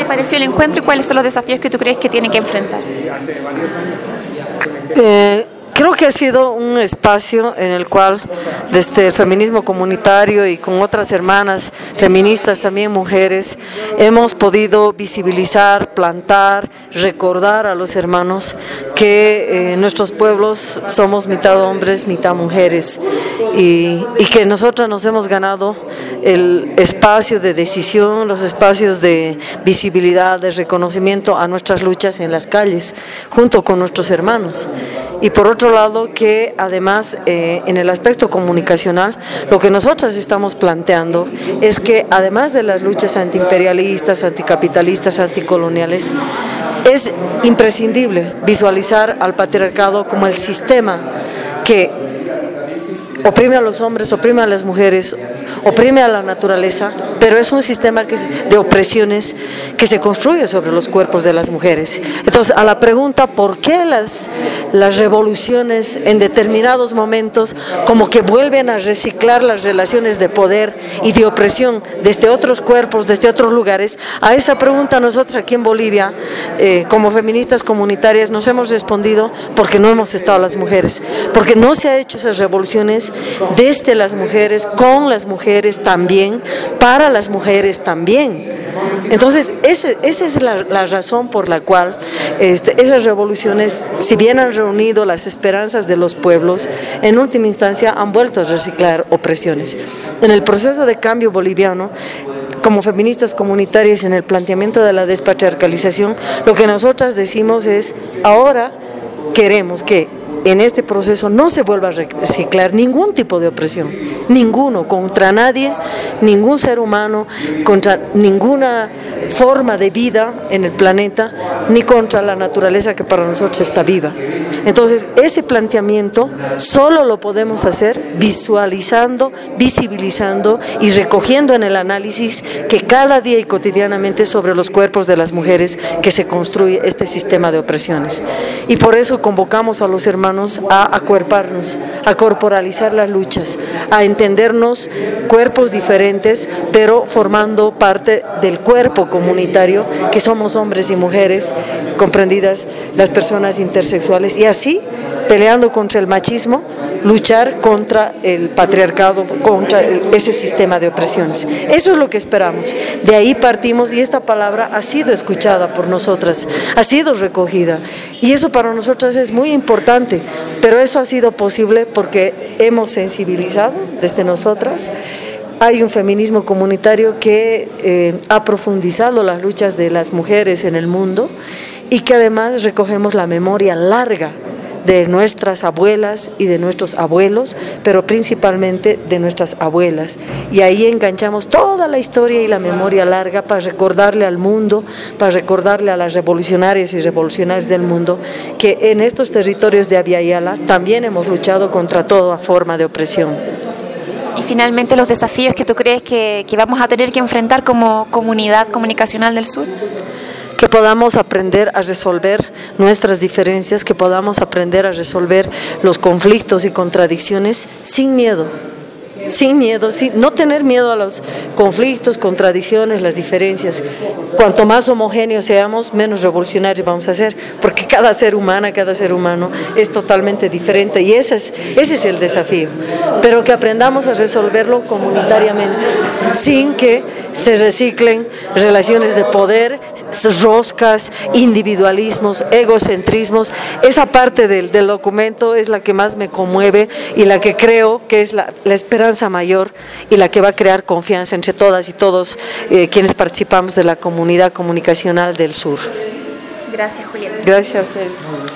pareció el encuentro y cuáles son los desafíos que tú crees que tiene que enfrentar? Creo que ha sido un espacio en el cual desde el feminismo comunitario y con otras hermanas feministas, también mujeres, hemos podido visibilizar, plantar, recordar a los hermanos que nuestros pueblos somos mitad hombres, mitad mujeres y que nosotras nos hemos ganado el espacio de decisión, los espacios de visibilidad, de reconocimiento a nuestras luchas en las calles, junto con nuestros hermanos. Y por otro lado, que además en el aspecto comunicacional, lo que nosotras estamos planteando es que además de las luchas antiimperialistas, anticapitalistas, anticoloniales, es imprescindible visualizar al patriarcado como el sistema que oprime a los hombres, oprime a las mujeres, oprime a la naturaleza, pero es un sistema de opresiones que se construye sobre los cuerpos de las mujeres. Entonces, a la pregunta ¿por qué las revoluciones en determinados momentos como que vuelven a reciclar las relaciones de poder y de opresión desde otros cuerpos, desde otros lugares? A esa pregunta nosotros aquí en Bolivia, como feministas comunitarias, nos hemos respondido porque no hemos estado las mujeres, porque no se ha hecho esas revoluciones desde las mujeres, con las mujeres también, para las mujeres también. Entonces, esa es la razón por la cual esas revoluciones, si bien han reunido las esperanzas de los pueblos, en última instancia han vuelto a reciclar opresiones. En el proceso de cambio boliviano, como feministas comunitarias, en el planteamiento de la despatriarcalización, lo que nosotras decimos es, ahora queremos que en este proceso no se vuelva a reciclar ningún tipo de opresión, ninguno, contra nadie, ningún ser humano, contra ninguna forma de vida en el planeta, ni contra la naturaleza que para nosotros está viva. Entonces, ese planteamiento solo lo podemos hacer visualizando, visibilizando y recogiendo en el análisis que cada día y cotidianamente sobre los cuerpos de las mujeres que se construye este sistema de opresiones. Y por eso convocamos a los hermanos a acuerparnos, a corporalizar las luchas, a entendernos cuerpos diferentes, pero formando parte del cuerpo comunitario que somos hombres y mujeres, comprendidas las personas intersexuales, y así, peleando contra el machismo, luchar contra el patriarcado, contra ese sistema de opresiones. Eso es lo que esperamos. De ahí partimos y esta palabra ha sido escuchada por nosotras, ha sido recogida. Y eso para nosotras es muy importante, pero eso ha sido posible porque hemos sensibilizado desde nosotras. Hay un feminismo comunitario que ha profundizado las luchas de las mujeres en el mundo y que además recogemos la memoria larga de nuestras abuelas y de nuestros abuelos, pero principalmente de nuestras abuelas. Y ahí enganchamos toda la historia y la memoria larga para recordarle al mundo, para recordarle a las revolucionarias y revolucionarios del mundo que en estos territorios de Abya Yala también hemos luchado contra toda forma de opresión. Y finalmente, los desafíos que tú crees que vamos a tener que enfrentar como comunidad comunicacional del sur. Que podamos aprender a resolver nuestras diferencias, que podamos aprender a resolver los conflictos y contradicciones sin miedo, no tener miedo a los conflictos, contradicciones, las diferencias. Cuanto más homogéneos seamos, menos revolucionarios vamos a ser, porque cada ser humano es totalmente diferente y ese es el desafío. Pero que aprendamos a resolverlo comunitariamente, sin que se reciclen relaciones de poder, roscas, individualismos, egocentrismos. Esa parte del documento es la que más me conmueve y la que creo que es la esperanza mayor y la que va a crear confianza entre todas y todos quienes participamos de la comunidad comunicacional del sur. Gracias, Julieta. Gracias a ustedes.